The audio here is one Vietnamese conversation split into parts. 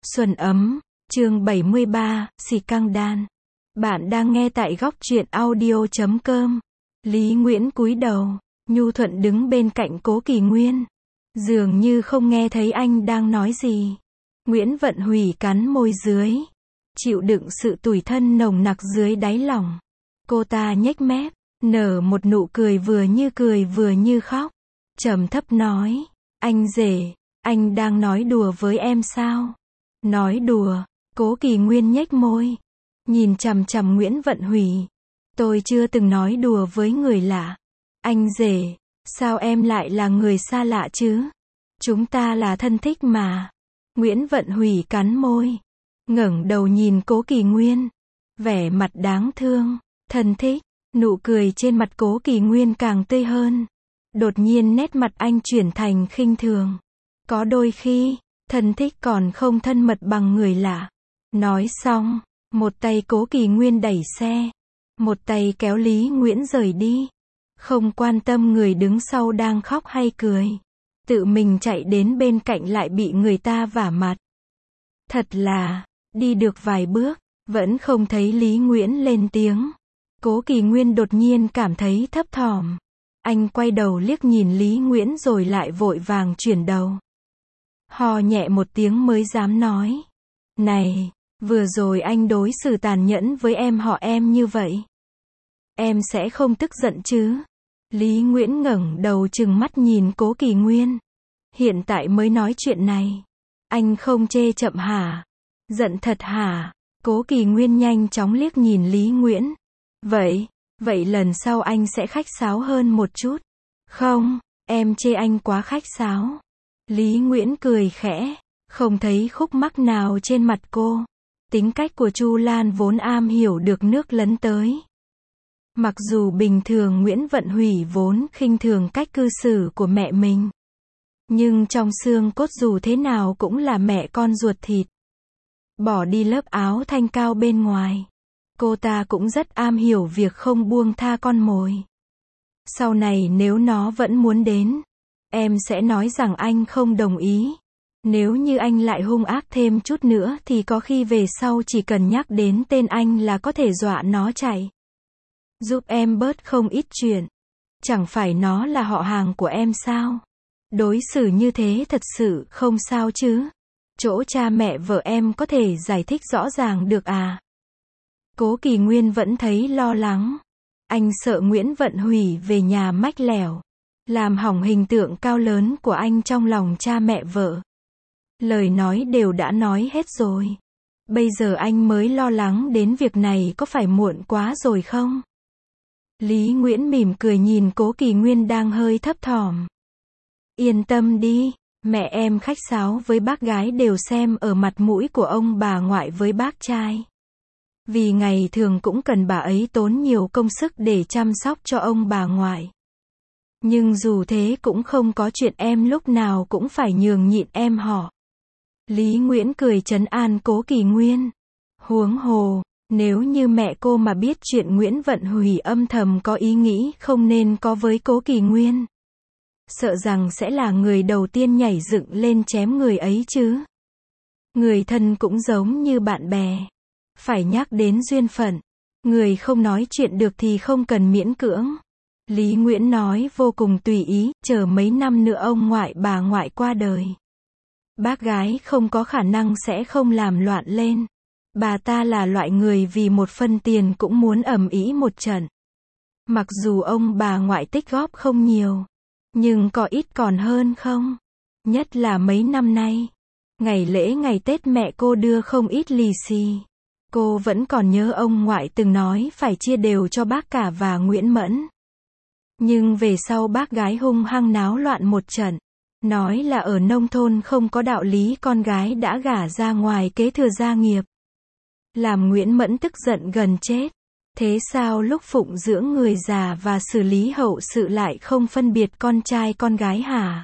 Xuân ấm, chương 73, xì căng đan. Bạn đang nghe tại góc truyện audio.com. Lý Nguyễn cúi đầu, nhu thuận đứng bên cạnh Cố Kỳ Nguyên. Dường như không nghe thấy anh đang nói gì. Nguyễn Vận Hủy cắn môi dưới, chịu đựng sự tủi thân nồng nặc dưới đáy lòng. Cô ta nhếch mép, nở một nụ cười vừa như khóc. Trầm thấp nói, anh rể, anh đang nói đùa với em sao? Nói đùa? Cố Kỳ Nguyên nhếch môi, nhìn chằm chằm Nguyễn Vận Hủy. Tôi chưa từng nói đùa với người lạ. Anh rể, sao em lại là người xa lạ chứ? Chúng ta là thân thích mà. Nguyễn Vận Hủy cắn môi, ngẩng đầu nhìn Cố Kỳ Nguyên, vẻ mặt đáng thương. Thân thích, nụ cười trên mặt Cố Kỳ Nguyên càng tươi hơn. Đột nhiên nét mặt anh chuyển thành khinh thường. Có đôi khi, thân thích còn không thân mật bằng người lạ. Nói xong, một tay Cố Kỳ Nguyên đẩy xe, một tay kéo Lý Nguyễn rời đi. Không quan tâm người đứng sau đang khóc hay cười. Tự mình chạy đến bên cạnh lại bị người ta vả mặt. Thật là, đi được vài bước, vẫn không thấy Lý Nguyễn lên tiếng. Cố Kỳ Nguyên đột nhiên cảm thấy thấp thỏm. Anh quay đầu liếc nhìn Lý Nguyễn rồi lại vội vàng chuyển đầu. Hò nhẹ một tiếng mới dám nói. Này, vừa rồi anh đối xử tàn nhẫn với em họ em như vậy. Em sẽ không tức giận chứ? Lý Nguyễn ngẩng đầu trừng mắt nhìn Cố Kỳ Nguyên. Hiện tại mới nói chuyện này. Anh không chê chậm hả? Giận thật hả? Cố Kỳ Nguyên nhanh chóng liếc nhìn Lý Nguyễn. Vậy lần sau anh sẽ khách sáo hơn một chút. Không, em chê anh quá khách sáo. Lý Nguyễn cười khẽ, không thấy khúc mắc nào trên mặt cô. Tính cách của Chu Lan vốn am hiểu được nước lấn tới. Mặc dù bình thường Nguyễn Vận Hủy vốn khinh thường cách cư xử của mẹ mình. Nhưng trong xương cốt dù thế nào cũng là mẹ con ruột thịt. Bỏ đi lớp áo thanh cao bên ngoài. Cô ta cũng rất am hiểu việc không buông tha con mồi. Sau này nếu nó vẫn muốn đến, em sẽ nói rằng anh không đồng ý. Nếu như anh lại hung ác thêm chút nữa thì có khi về sau chỉ cần nhắc đến tên anh là có thể dọa nó chạy. Giúp em bớt không ít chuyện. Chẳng phải nó là họ hàng của em sao? Đối xử như thế thật sự không sao chứ? Chỗ cha mẹ vợ em có thể giải thích rõ ràng được à? Cố Kỳ Nguyên vẫn thấy lo lắng. Anh sợ Nguyễn Vận Hủy về nhà mách lẻo, làm hỏng hình tượng cao lớn của anh trong lòng cha mẹ vợ. Lời nói đều đã nói hết rồi. Bây giờ anh mới lo lắng đến việc này có phải muộn quá rồi không? Lý Nguyễn mỉm cười nhìn Cố Kỳ Nguyên đang hơi thấp thỏm. Yên tâm đi, mẹ em khách sáo với bác gái đều xem ở mặt mũi của ông bà ngoại với bác trai. Vì ngày thường cũng cần bà ấy tốn nhiều công sức để chăm sóc cho ông bà ngoại. Nhưng dù thế cũng không có chuyện em lúc nào cũng phải nhường nhịn em họ. Lý Nguyễn cười trấn an Cố Kỳ Nguyên. Huống hồ, nếu như mẹ cô mà biết chuyện Nguyễn Vận Hủy âm thầm có ý nghĩ không nên có với Cố Kỳ Nguyên, sợ rằng sẽ là người đầu tiên nhảy dựng lên chém người ấy chứ. Người thân cũng giống như bạn bè. Phải nhắc đến duyên phận. Người không nói chuyện được thì không cần miễn cưỡng. Lý Nguyễn nói vô cùng tùy ý, chờ mấy năm nữa ông ngoại bà ngoại qua đời. Bác gái không có khả năng sẽ không làm loạn lên. Bà ta là loại người vì một phân tiền cũng muốn ầm ĩ một trận. Mặc dù ông bà ngoại tích góp không nhiều, nhưng có ít còn hơn không? Nhất là mấy năm nay, ngày lễ ngày Tết mẹ cô đưa không ít lì xì. Cô vẫn còn nhớ ông ngoại từng nói phải chia đều cho bác cả và Nguyễn Mẫn. Nhưng về sau bác gái hung hăng náo loạn một trận. Nói là ở nông thôn không có đạo lý con gái đã gả ra ngoài kế thừa gia nghiệp. Làm Nguyễn Mẫn tức giận gần chết. Thế sao lúc phụng dưỡng người già và xử lý hậu sự lại không phân biệt con trai con gái hả?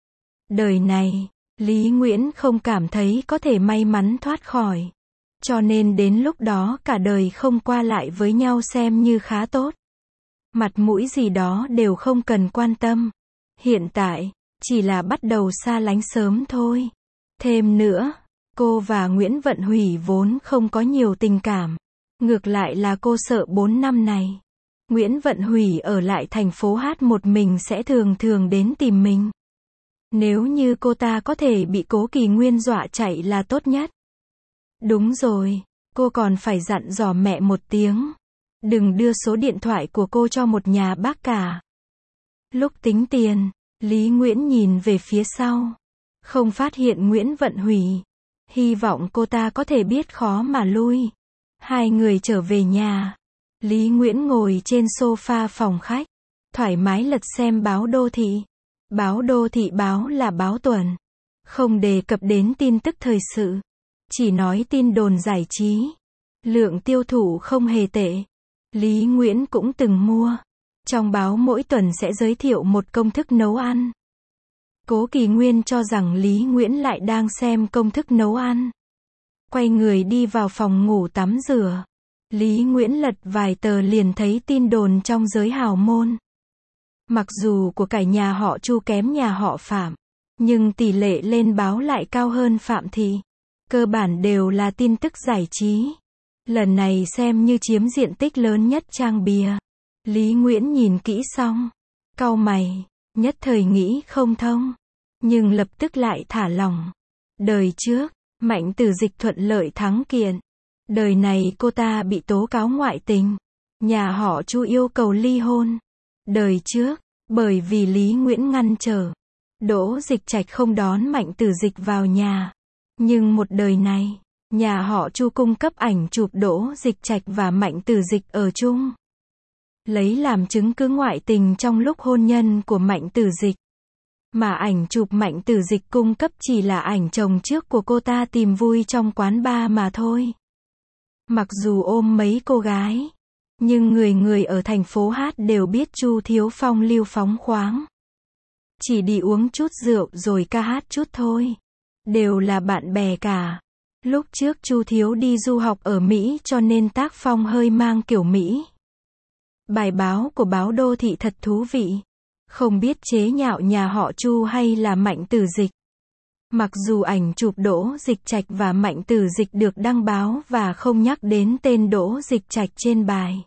Đời này, Lý Nguyễn không cảm thấy có thể may mắn thoát khỏi. Cho nên đến lúc đó cả đời không qua lại với nhau xem như khá tốt. Mặt mũi gì đó đều không cần quan tâm. Hiện tại, chỉ là bắt đầu xa lánh sớm thôi. Thêm nữa, Cô và Nguyễn Vận Hủy vốn không có nhiều tình cảm. Ngược lại là cô sợ 4 năm này, Nguyễn Vận Hủy ở lại thành phố Hát một mình sẽ thường thường đến tìm mình. Nếu như cô ta có thể bị Cố Kỳ Nguyên dọa chạy là tốt nhất. Đúng rồi, cô còn phải dặn dò mẹ một tiếng. Đừng đưa số điện thoại của cô cho một nhà bác cả. Lúc tính tiền, Lý Nguyễn nhìn về phía sau. Không phát hiện Nguyễn Vận Hủy. Hy vọng cô ta có thể biết khó mà lui. Hai người trở về nhà. Lý Nguyễn ngồi trên sofa phòng khách. Thoải mái lật xem báo đô thị. Báo đô thị báo là báo tuần. Không đề cập đến tin tức thời sự. Chỉ nói tin đồn giải trí. Lượng tiêu thụ không hề tệ. Lý Nguyễn cũng từng mua. Trong báo mỗi tuần sẽ giới thiệu một công thức nấu ăn. Cố Kỳ Nguyên cho rằng Lý Nguyễn lại đang xem công thức nấu ăn. Quay người đi vào phòng ngủ tắm rửa. Lý Nguyễn lật vài tờ liền thấy tin đồn trong giới hào môn. Mặc dù của cải nhà họ Chu kém nhà họ Phạm, nhưng tỷ lệ lên báo lại cao hơn Phạm Thị. Cơ bản đều là tin tức giải trí. Lần này xem như chiếm diện tích lớn nhất trang bìa. Lý Nguyễn nhìn kỹ xong, cau mày, nhất thời nghĩ không thông, nhưng lập tức lại thả lỏng. Đời trước, Mạnh Tử Dịch thuận lợi thắng kiện. Đời này cô ta bị tố cáo ngoại tình. Nhà họ Chu yêu cầu ly hôn. Đời trước, bởi vì Lý Nguyễn ngăn trở, Đỗ Dịch Trạch không đón Mạnh Tử Dịch vào nhà. Nhưng một đời này, nhà họ Chu cung cấp ảnh chụp Đỗ Dịch Trạch và Mạnh Tử Dịch ở chung, lấy làm chứng cứ ngoại tình trong lúc hôn nhân của Mạnh Tử Dịch. Mà ảnh chụp Mạnh Tử Dịch cung cấp chỉ là ảnh chồng trước của cô ta tìm vui trong quán bar mà thôi. Mặc dù ôm mấy cô gái, nhưng người người ở thành phố Hát đều biết Chu Thiếu Phong lưu phóng khoáng. Chỉ đi uống chút rượu rồi ca hát chút thôi. Đều là bạn bè cả. Lúc trước Chu Thiếu đi du học ở Mỹ cho nên tác phong hơi mang kiểu Mỹ. Bài báo của báo đô thị thật thú vị. Không biết chế nhạo nhà họ Chu hay là Mạnh Tử Dịch. Mặc dù ảnh chụp Đỗ Dịch Trạch và Mạnh Tử Dịch được đăng báo và không nhắc đến tên Đỗ Dịch Trạch trên bài,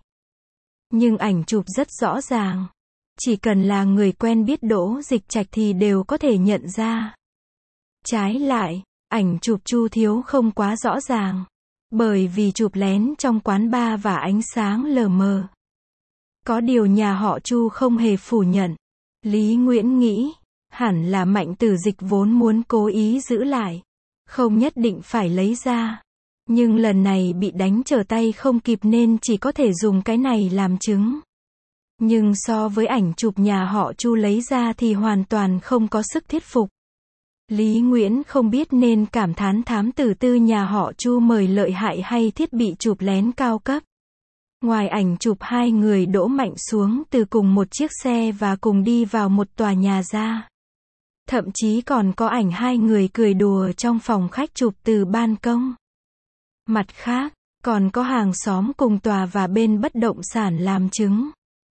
nhưng ảnh chụp rất rõ ràng. Chỉ cần là người quen biết Đỗ Dịch Trạch thì đều có thể nhận ra. Trái lại, ảnh chụp Chu Thiếu không quá rõ ràng, bởi vì chụp lén trong quán bar và ánh sáng lờ mờ. Có điều nhà họ Chu không hề phủ nhận. Lý Nguyễn nghĩ, hẳn là Mạnh Tử Dịch vốn muốn cố ý giữ lại, không nhất định phải lấy ra. Nhưng lần này bị đánh trở tay không kịp nên chỉ có thể dùng cái này làm chứng. Nhưng so với ảnh chụp nhà họ Chu lấy ra thì hoàn toàn không có sức thuyết phục. Lý Nguyễn không biết nên cảm thán thám tử tư nhà họ Chu mời lợi hại hay thiết bị chụp lén cao cấp. Ngoài ảnh chụp hai người đỗ Mạnh xuống từ cùng một chiếc xe và cùng đi vào một tòa nhà ra, thậm chí còn có ảnh hai người cười đùa trong phòng khách chụp từ ban công. Mặt khác, còn có hàng xóm cùng tòa và bên bất động sản làm chứng.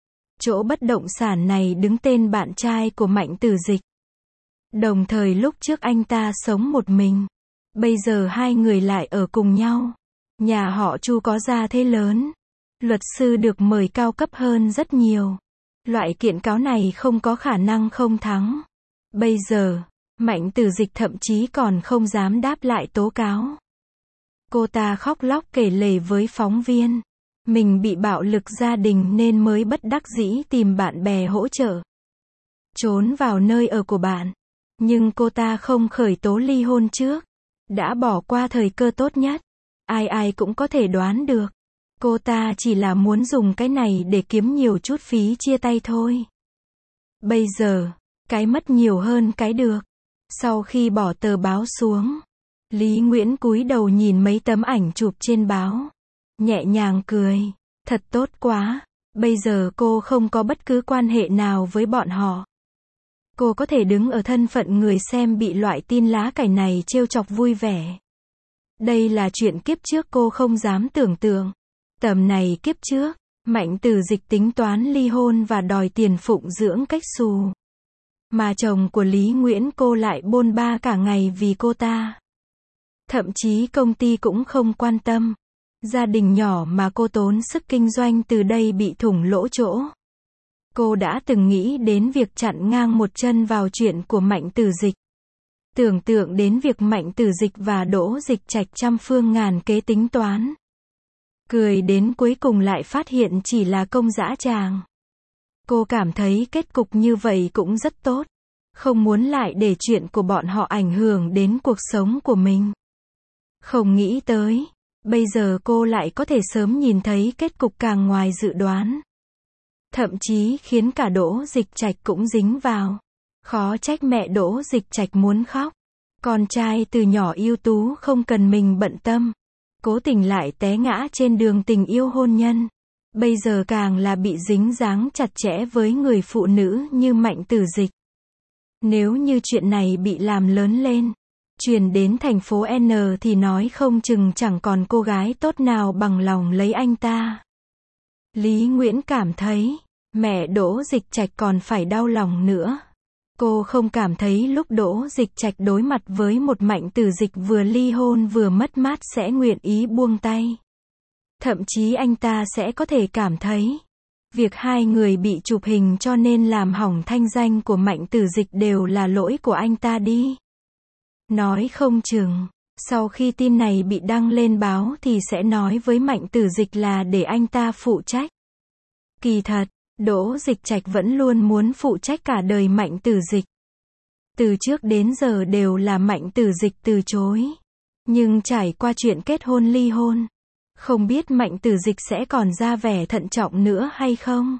Chỗ bất động sản này đứng tên bạn trai của Mạnh Tử Dịch. Đồng thời lúc trước anh ta sống một mình. Bây giờ hai người lại ở cùng nhau. Nhà họ Chu có gia thế lớn. Luật sư được mời cao cấp hơn rất nhiều. Loại kiện cáo này không có khả năng không thắng. Bây giờ, Mạnh Tử Dịch thậm chí còn không dám đáp lại tố cáo. Cô ta khóc lóc kể lể với phóng viên. Mình bị bạo lực gia đình nên mới bất đắc dĩ tìm bạn bè hỗ trợ. Trốn vào nơi ở của bạn. Nhưng cô ta không khởi tố ly hôn trước. Đã bỏ qua thời cơ tốt nhất. Ai ai cũng có thể đoán được. Cô ta chỉ là muốn dùng cái này để kiếm nhiều chút phí chia tay thôi. Bây giờ, cái mất nhiều hơn cái được. Sau khi bỏ tờ báo xuống, Lý Nguyễn cúi đầu nhìn mấy tấm ảnh chụp trên báo. Nhẹ nhàng cười. Thật tốt quá. Bây giờ cô không có bất cứ quan hệ nào với bọn họ. Cô có thể đứng ở thân phận người xem bị loại tin lá cải này trêu chọc vui vẻ. Đây là chuyện kiếp trước cô không dám tưởng tượng. Tầm này kiếp trước, Mạnh Tử Dịch tính toán ly hôn và đòi tiền phụng dưỡng cách xù. Mà chồng của Lý Nguyễn cô lại bôn ba cả ngày vì cô ta. Thậm chí công ty cũng không quan tâm. Gia đình nhỏ mà cô tốn sức kinh doanh từ đây bị thủng lỗ chỗ. Cô đã từng nghĩ đến việc chặn ngang một chân vào chuyện của Mạnh Tử Dịch. Tưởng tượng đến việc Mạnh Tử Dịch và Đỗ Dịch Trạch trăm phương ngàn kế tính toán. Cười đến cuối cùng lại phát hiện chỉ là công dã tràng. Cô cảm thấy kết cục như vậy cũng rất tốt. Không muốn lại để chuyện của bọn họ ảnh hưởng đến cuộc sống của mình. Không nghĩ tới, bây giờ cô lại có thể sớm nhìn thấy kết cục càng ngoài dự đoán. Thậm chí khiến cả Đỗ Dịch Trạch cũng dính vào. Khó trách mẹ Đỗ Dịch Trạch muốn khóc. Con trai từ nhỏ ưu tú không cần mình bận tâm. Cố tình lại té ngã trên đường tình yêu hôn nhân. Bây giờ càng là bị dính dáng chặt chẽ với người phụ nữ như Mạnh Tử Dịch. Nếu như chuyện này bị làm lớn lên, truyền đến thành phố N thì nói không chừng chẳng còn cô gái tốt nào bằng lòng lấy anh ta. Lý Nguyễn cảm thấy, mẹ Đỗ Dịch Trạch còn phải đau lòng nữa. Cô không cảm thấy lúc Đỗ Dịch Trạch đối mặt với một Mạnh Tử Dịch vừa ly hôn vừa mất mát sẽ nguyện ý buông tay. Thậm chí anh ta sẽ có thể cảm thấy, việc hai người bị chụp hình cho nên làm hỏng thanh danh của Mạnh Tử Dịch đều là lỗi của anh ta đi. Nói không chừng, sau khi tin này bị đăng lên báo thì sẽ nói với Mạnh Tử Dịch là để anh ta phụ trách. Kỳ thật, Đỗ Dịch Trạch vẫn luôn muốn phụ trách cả đời Mạnh Tử Dịch. Từ trước đến giờ đều là Mạnh Tử Dịch từ chối. Nhưng trải qua chuyện kết hôn ly hôn, không biết Mạnh Tử Dịch sẽ còn ra vẻ thận trọng nữa hay không.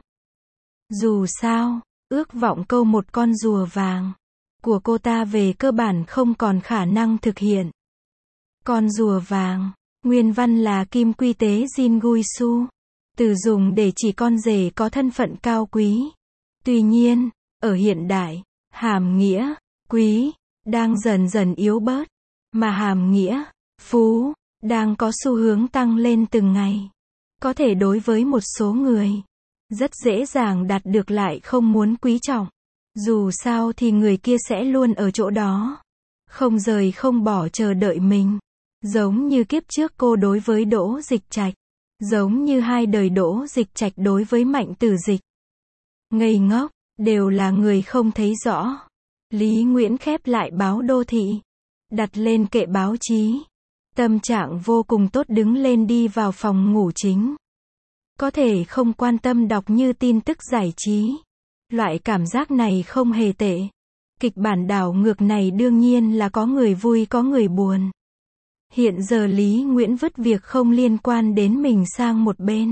Dù sao, ước vọng câu một con rùa vàng của cô ta về cơ bản không còn khả năng thực hiện. Con rùa vàng, nguyên văn là kim quy tế Jin Gui Su, từ dùng để chỉ con rể có thân phận cao quý. Tuy nhiên, ở hiện đại, hàm nghĩa quý đang dần dần yếu bớt, mà hàm nghĩa phú đang có xu hướng tăng lên từng ngày. Có thể đối với một số người, rất dễ dàng đạt được lại không muốn quý trọng. Dù sao thì người kia sẽ luôn ở chỗ đó, không rời không bỏ chờ đợi mình. Giống như kiếp trước cô đối với Đỗ Dịch Trạch, giống như hai đời Đỗ Dịch Trạch đối với Mạnh Tử Dịch. Ngây ngốc, đều là người không thấy rõ. Lý Nguyễn khép lại báo Đô Thị, đặt lên kệ báo chí. Tâm trạng vô cùng tốt đứng lên đi vào phòng ngủ chính. Có thể không quan tâm đọc như tin tức giải trí. Loại cảm giác này không hề tệ. Kịch bản đảo ngược này đương nhiên là có người vui có người buồn. Hiện giờ Lý Nguyễn vứt việc không liên quan đến mình sang một bên.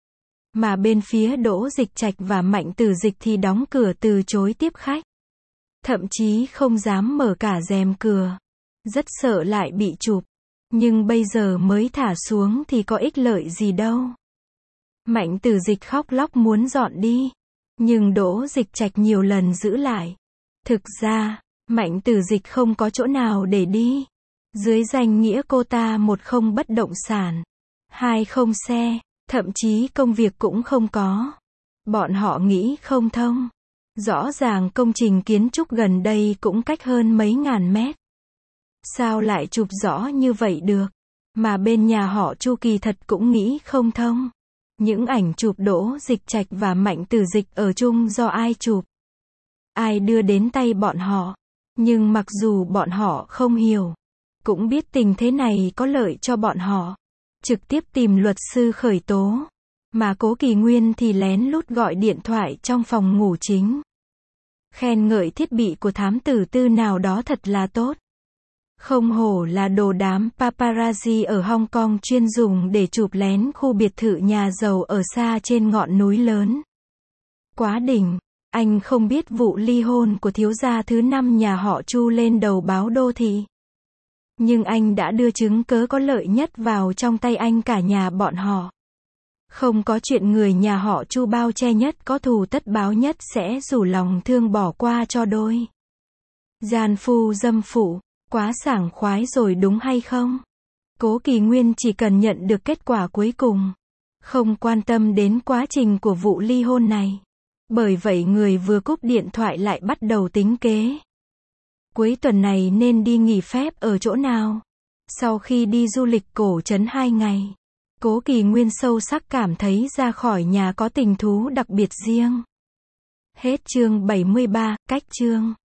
Mà bên phía Đỗ Dịch Trạch và Mạnh Tử Dịch thì đóng cửa từ chối tiếp khách. Thậm chí không dám mở cả rèm cửa. Rất sợ lại bị chụp. Nhưng bây giờ mới thả xuống thì có ích lợi gì đâu. Mạnh Tử Dịch khóc lóc muốn dọn đi. Nhưng Đỗ Dịch Trạch nhiều lần giữ lại. Thực ra, Mạnh Tử Dịch không có chỗ nào để đi. Dưới danh nghĩa cô ta một không bất động sản, hai không xe, thậm chí công việc cũng không có. Bọn họ nghĩ không thông. Rõ ràng công trình kiến trúc gần đây cũng cách hơn mấy ngàn mét. Sao lại chụp rõ như vậy được? Mà bên nhà họ Chu kỳ thật cũng nghĩ không thông. Những ảnh chụp Đỗ Dịch Trạch và Mạnh Tử Dịch ở chung do ai chụp? Ai đưa đến tay bọn họ? Nhưng mặc dù bọn họ không hiểu, cũng biết tình thế này có lợi cho bọn họ. Trực tiếp tìm luật sư khởi tố. Mà Cố Kỳ Nguyên thì lén lút gọi điện thoại trong phòng ngủ chính. Khen ngợi thiết bị của thám tử tư nào đó thật là tốt. Không hổ là đồ đám paparazzi ở Hong Kong chuyên dùng để chụp lén khu biệt thự nhà giàu ở xa trên ngọn núi lớn. Quá đỉnh, anh không biết vụ ly hôn của thiếu gia thứ 5 nhà họ Chu lên đầu báo Đô Thị. Nhưng anh đã đưa chứng cớ có lợi nhất vào trong tay anh cả nhà bọn họ. Không có chuyện người nhà họ Chu bao che nhất có thù tất báo nhất sẽ rủ lòng thương bỏ qua cho đôi. Gian phu dâm phụ, quá sảng khoái rồi đúng hay không? Cố Kỳ Nguyên chỉ cần nhận được kết quả cuối cùng. Không quan tâm đến quá trình của vụ ly hôn này. Bởi vậy người vừa cúp điện thoại lại bắt đầu tính kế. Cuối tuần này nên đi nghỉ phép ở chỗ nào? Sau khi đi du lịch cổ trấn 2 ngày, Cố Kỳ Nguyên sâu sắc cảm thấy ra khỏi nhà có tình thú đặc biệt riêng. Hết chương 73, cách chương